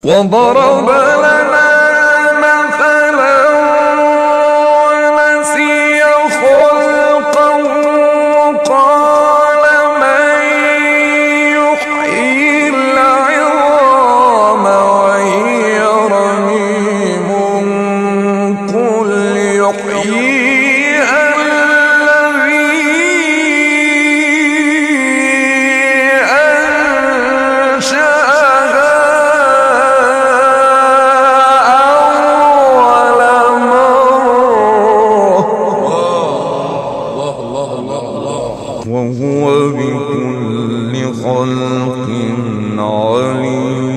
وضرب لنا مثلا ونسي خلقه قال من يحيي العظام وهي رميم قل يحييها الذي أنشأها أول مرة وهو بكل خلق عليم.